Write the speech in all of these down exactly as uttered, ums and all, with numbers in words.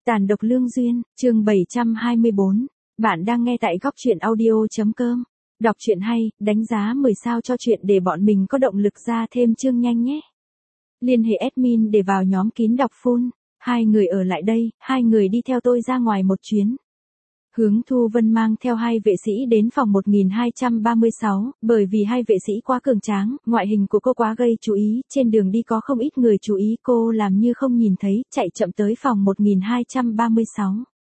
Tàn độc lương duyên, chương bảy trăm hai mươi bốn. Bạn đang nghe tại góc truyện audio.com. Đọc truyện hay, đánh giá mười sao cho chuyện để bọn mình có động lực ra thêm chương nhanh nhé. Liên hệ admin để vào nhóm kín đọc full. Hai người ở lại đây, hai người đi theo tôi ra ngoài một chuyến. Hướng Thu Vân mang theo hai vệ sĩ đến phòng một nghìn hai trăm ba mươi sáu, bởi vì hai vệ sĩ quá cường tráng, ngoại hình của cô quá gây chú ý, trên đường đi có không ít người chú ý cô làm như không nhìn thấy, chạy chậm tới phòng một nghìn hai trăm ba mươi sáu.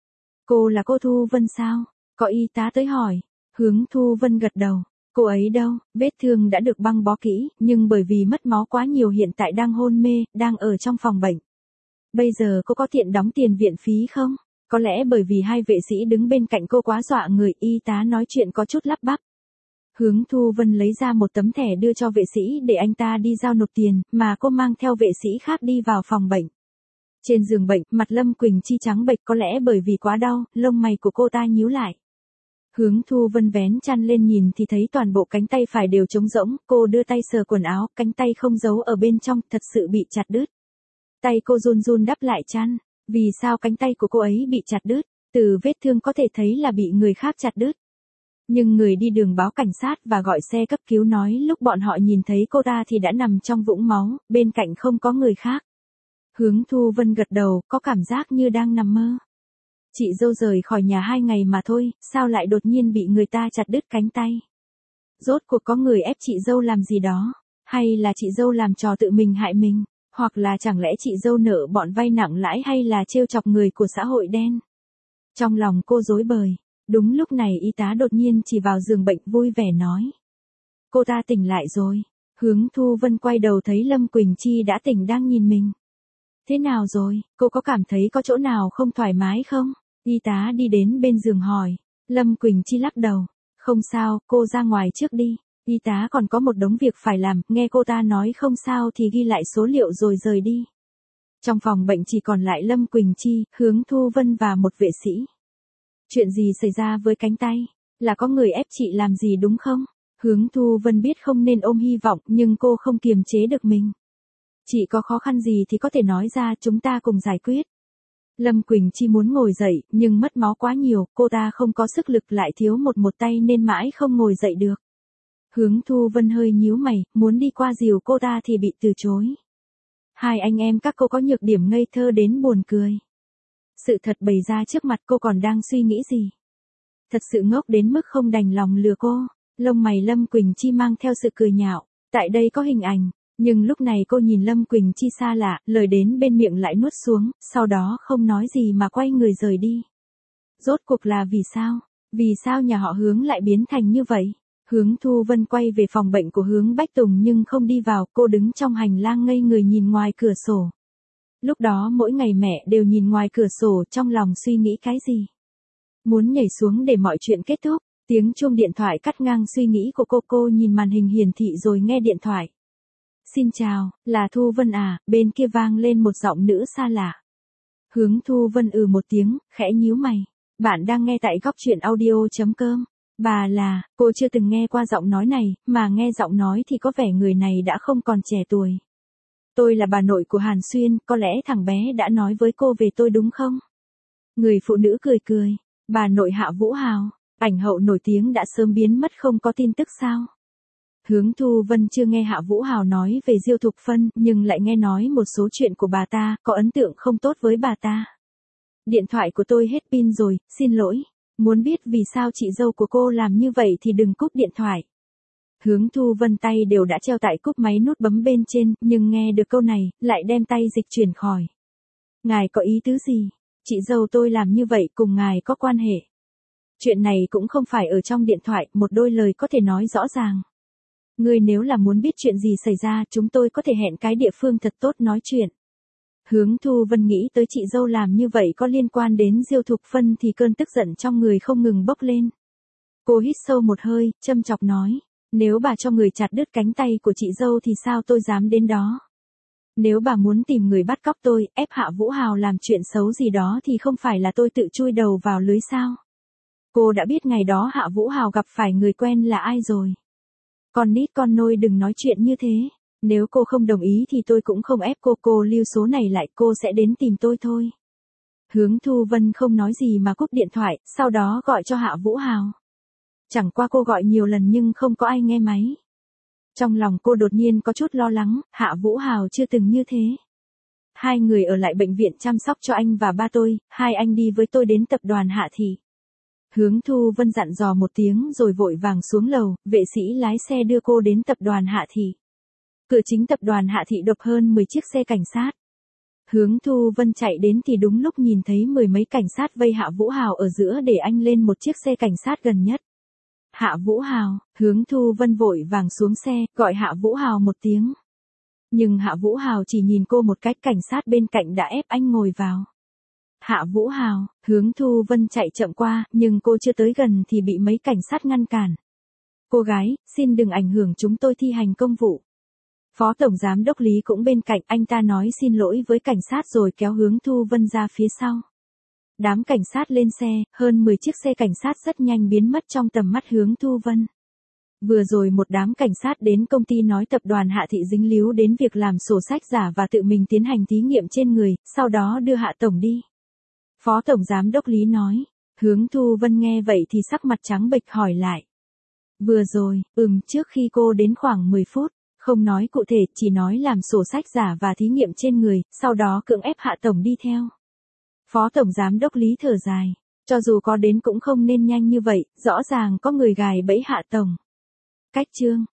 Cô là cô Thu Vân sao? Có y tá tới hỏi. Hướng Thu Vân gật đầu. Cô ấy đâu, vết thương đã được băng bó kỹ, nhưng bởi vì mất máu quá nhiều hiện tại đang hôn mê, đang ở trong phòng bệnh. Bây giờ cô có tiện đóng tiền viện phí không? Có lẽ bởi vì hai vệ sĩ đứng bên cạnh cô quá dọa người, y tá nói chuyện có chút lắp bắp. Hướng Thu Vân lấy ra một tấm thẻ đưa cho vệ sĩ để anh ta đi giao nộp tiền, mà cô mang theo vệ sĩ khác đi vào phòng bệnh. Trên giường bệnh, mặt Lâm Quỳnh Chi trắng bệch, có lẽ bởi vì quá đau, lông mày của cô ta nhíu lại. Hướng Thu Vân vén chăn lên nhìn thì thấy toàn bộ cánh tay phải đều trống rỗng, cô đưa tay sờ quần áo, cánh tay không giấu ở bên trong, thật sự bị chặt đứt. Tay cô run run đắp lại chăn. Vì sao cánh tay của cô ấy bị chặt đứt? Từ vết thương có thể thấy là bị người khác chặt đứt. Nhưng người đi đường báo cảnh sát và gọi xe cấp cứu nói lúc bọn họ nhìn thấy cô ta thì đã nằm trong vũng máu, bên cạnh không có người khác. Hướng Thu Vân gật đầu, có cảm giác như đang nằm mơ. Chị dâu rời khỏi nhà hai ngày mà thôi, sao lại đột nhiên bị người ta chặt đứt cánh tay? Rốt cuộc có người ép chị dâu làm gì đó? Hay là chị dâu làm trò tự mình hại mình? Hoặc là chẳng lẽ chị dâu nợ bọn vay nặng lãi hay là trêu chọc người của xã hội đen? Trong lòng cô rối bời. Đúng lúc này y tá đột nhiên chỉ vào giường bệnh vui vẻ nói. Cô ta tỉnh lại rồi. Hướng Thu Vân quay đầu thấy Lâm Quỳnh Chi đã tỉnh đang nhìn mình. Thế nào rồi, cô có cảm thấy có chỗ nào không thoải mái không? Y tá đi đến bên giường hỏi. Lâm Quỳnh Chi lắc đầu. Không sao, cô ra ngoài trước đi. Y tá còn có một đống việc phải làm, nghe cô ta nói không sao thì ghi lại số liệu rồi rời đi. Trong phòng bệnh chỉ còn lại Lâm Quỳnh Chi, Hướng Thu Vân và một vệ sĩ. Chuyện gì xảy ra với cánh tay? Là có người ép chị làm gì đúng không? Hướng Thu Vân biết không nên ôm hy vọng nhưng cô không kiềm chế được mình. Chị có khó khăn gì thì có thể nói ra, chúng ta cùng giải quyết. Lâm Quỳnh Chi muốn ngồi dậy, nhưng mất máu quá nhiều, cô ta không có sức lực lại thiếu một một tay nên mãi không ngồi dậy được. Hướng Thu Vân hơi nhíu mày, muốn đi qua dìu cô ta thì bị từ chối. Hai anh em các cô có nhược điểm ngây thơ đến buồn cười. Sự thật bày ra trước mặt cô còn đang suy nghĩ gì? Thật sự ngốc đến mức không đành lòng lừa cô. Lông mày Lâm Quỳnh Chi mang theo sự cười nhạo. Tại đây có hình ảnh, nhưng lúc này cô nhìn Lâm Quỳnh Chi xa lạ, lời đến bên miệng lại nuốt xuống, sau đó không nói gì mà quay người rời đi. Rốt cuộc là vì sao? Vì sao nhà họ Hướng lại biến thành như vậy? Hướng Thu Vân quay về phòng bệnh của Hướng Bách Tùng nhưng không đi vào, cô đứng trong hành lang ngây người nhìn ngoài cửa sổ. Lúc đó mỗi ngày mẹ đều nhìn ngoài cửa sổ trong lòng suy nghĩ cái gì. Muốn nhảy xuống để mọi chuyện kết thúc, tiếng chuông điện thoại cắt ngang suy nghĩ của cô. Cô nhìn màn hình hiển thị rồi nghe điện thoại. Xin chào, là Thu Vân à, bên kia vang lên một giọng nữ xa lạ. Hướng Thu Vân ừ một tiếng, khẽ nhíu mày. Bạn đang nghe tại góc truyện audio.com. Bà là, cô chưa từng nghe qua giọng nói này, mà nghe giọng nói thì có vẻ người này đã không còn trẻ tuổi. Tôi là bà nội của Hàn Xuyên, có lẽ thằng bé đã nói với cô về tôi đúng không? Người phụ nữ cười cười. Bà nội Hạ Vũ Hào, ảnh hậu nổi tiếng đã sớm biến mất không có tin tức sao? Hướng Thu Vân chưa nghe Hạ Vũ Hào nói về Diêu Thục Phân, nhưng lại nghe nói một số chuyện của bà ta, có ấn tượng không tốt với bà ta. Điện thoại của tôi hết pin rồi, xin lỗi. Muốn biết vì sao chị dâu của cô làm như vậy thì đừng cúp điện thoại. Hướng Thu Vân tay đều đã treo tại cúp máy nút bấm bên trên, nhưng nghe được câu này, lại đem tay dịch chuyển khỏi. Ngài có ý tứ gì? Chị dâu tôi làm như vậy cùng ngài có quan hệ. Chuyện này cũng không phải ở trong điện thoại, một đôi lời có thể nói rõ ràng. Ngươi nếu là muốn biết chuyện gì xảy ra, chúng tôi có thể hẹn cái địa phương thật tốt nói chuyện. Hướng Thu Vân nghĩ tới chị dâu làm như vậy có liên quan đến Diêu Thục Phân thì cơn tức giận trong người không ngừng bốc lên. Cô hít sâu một hơi, châm chọc nói, nếu bà cho người chặt đứt cánh tay của chị dâu thì sao tôi dám đến đó. Nếu bà muốn tìm người bắt cóc tôi, ép Hạ Vũ Hào làm chuyện xấu gì đó thì không phải là tôi tự chui đầu vào lưới sao. Cô đã biết ngày đó Hạ Vũ Hào gặp phải người quen là ai rồi. Con nít con nôi đừng nói chuyện như thế. Nếu cô không đồng ý thì tôi cũng không ép cô, cô lưu số này lại, cô sẽ đến tìm tôi thôi. Hướng Thu Vân không nói gì mà cúp điện thoại, sau đó gọi cho Hạ Vũ Hào. Chẳng qua cô gọi nhiều lần nhưng không có ai nghe máy. Trong lòng cô đột nhiên có chút lo lắng, Hạ Vũ Hào chưa từng như thế. Hai người ở lại bệnh viện chăm sóc cho anh và ba tôi, hai anh đi với tôi đến tập đoàn Hạ Thị. Hướng Thu Vân dặn dò một tiếng rồi vội vàng xuống lầu, vệ sĩ lái xe đưa cô đến tập đoàn Hạ Thị. Cửa chính tập đoàn Hạ Thị đập hơn mười chiếc xe cảnh sát. Hướng Thu Vân chạy đến thì đúng lúc nhìn thấy mười mấy cảnh sát vây Hạ Vũ Hào ở giữa để anh lên một chiếc xe cảnh sát gần nhất. Hạ Vũ Hào, Hướng Thu Vân vội vàng xuống xe, gọi Hạ Vũ Hào một tiếng. Nhưng Hạ Vũ Hào chỉ nhìn cô một cách, cảnh sát bên cạnh đã ép anh ngồi vào. Hạ Vũ Hào, Hướng Thu Vân chạy chậm qua, nhưng cô chưa tới gần thì bị mấy cảnh sát ngăn cản. Cô gái, xin đừng ảnh hưởng chúng tôi thi hành công vụ. Phó Tổng Giám đốc Lý cũng bên cạnh, anh ta nói xin lỗi với cảnh sát rồi kéo Hướng Thu Vân ra phía sau. Đám cảnh sát lên xe, hơn mười chiếc xe cảnh sát rất nhanh biến mất trong tầm mắt Hướng Thu Vân. Vừa rồi một đám cảnh sát đến công ty nói tập đoàn Hạ Thị dính líu đến việc làm sổ sách giả và tự mình tiến hành thí nghiệm trên người, sau đó đưa Hạ Tổng đi. Phó Tổng Giám đốc Lý nói. Hướng Thu Vân nghe vậy thì sắc mặt trắng bệch hỏi lại. Vừa rồi, ừm, trước khi cô đến khoảng mười phút, không nói cụ thể, chỉ nói làm sổ sách giả và thí nghiệm trên người, sau đó cưỡng ép Hạ Tổng đi theo. Phó Tổng Giám đốc Lý thở dài. Cho dù có đến cũng không nên nhanh như vậy, rõ ràng có người gài bẫy Hạ Tổng. Cách chương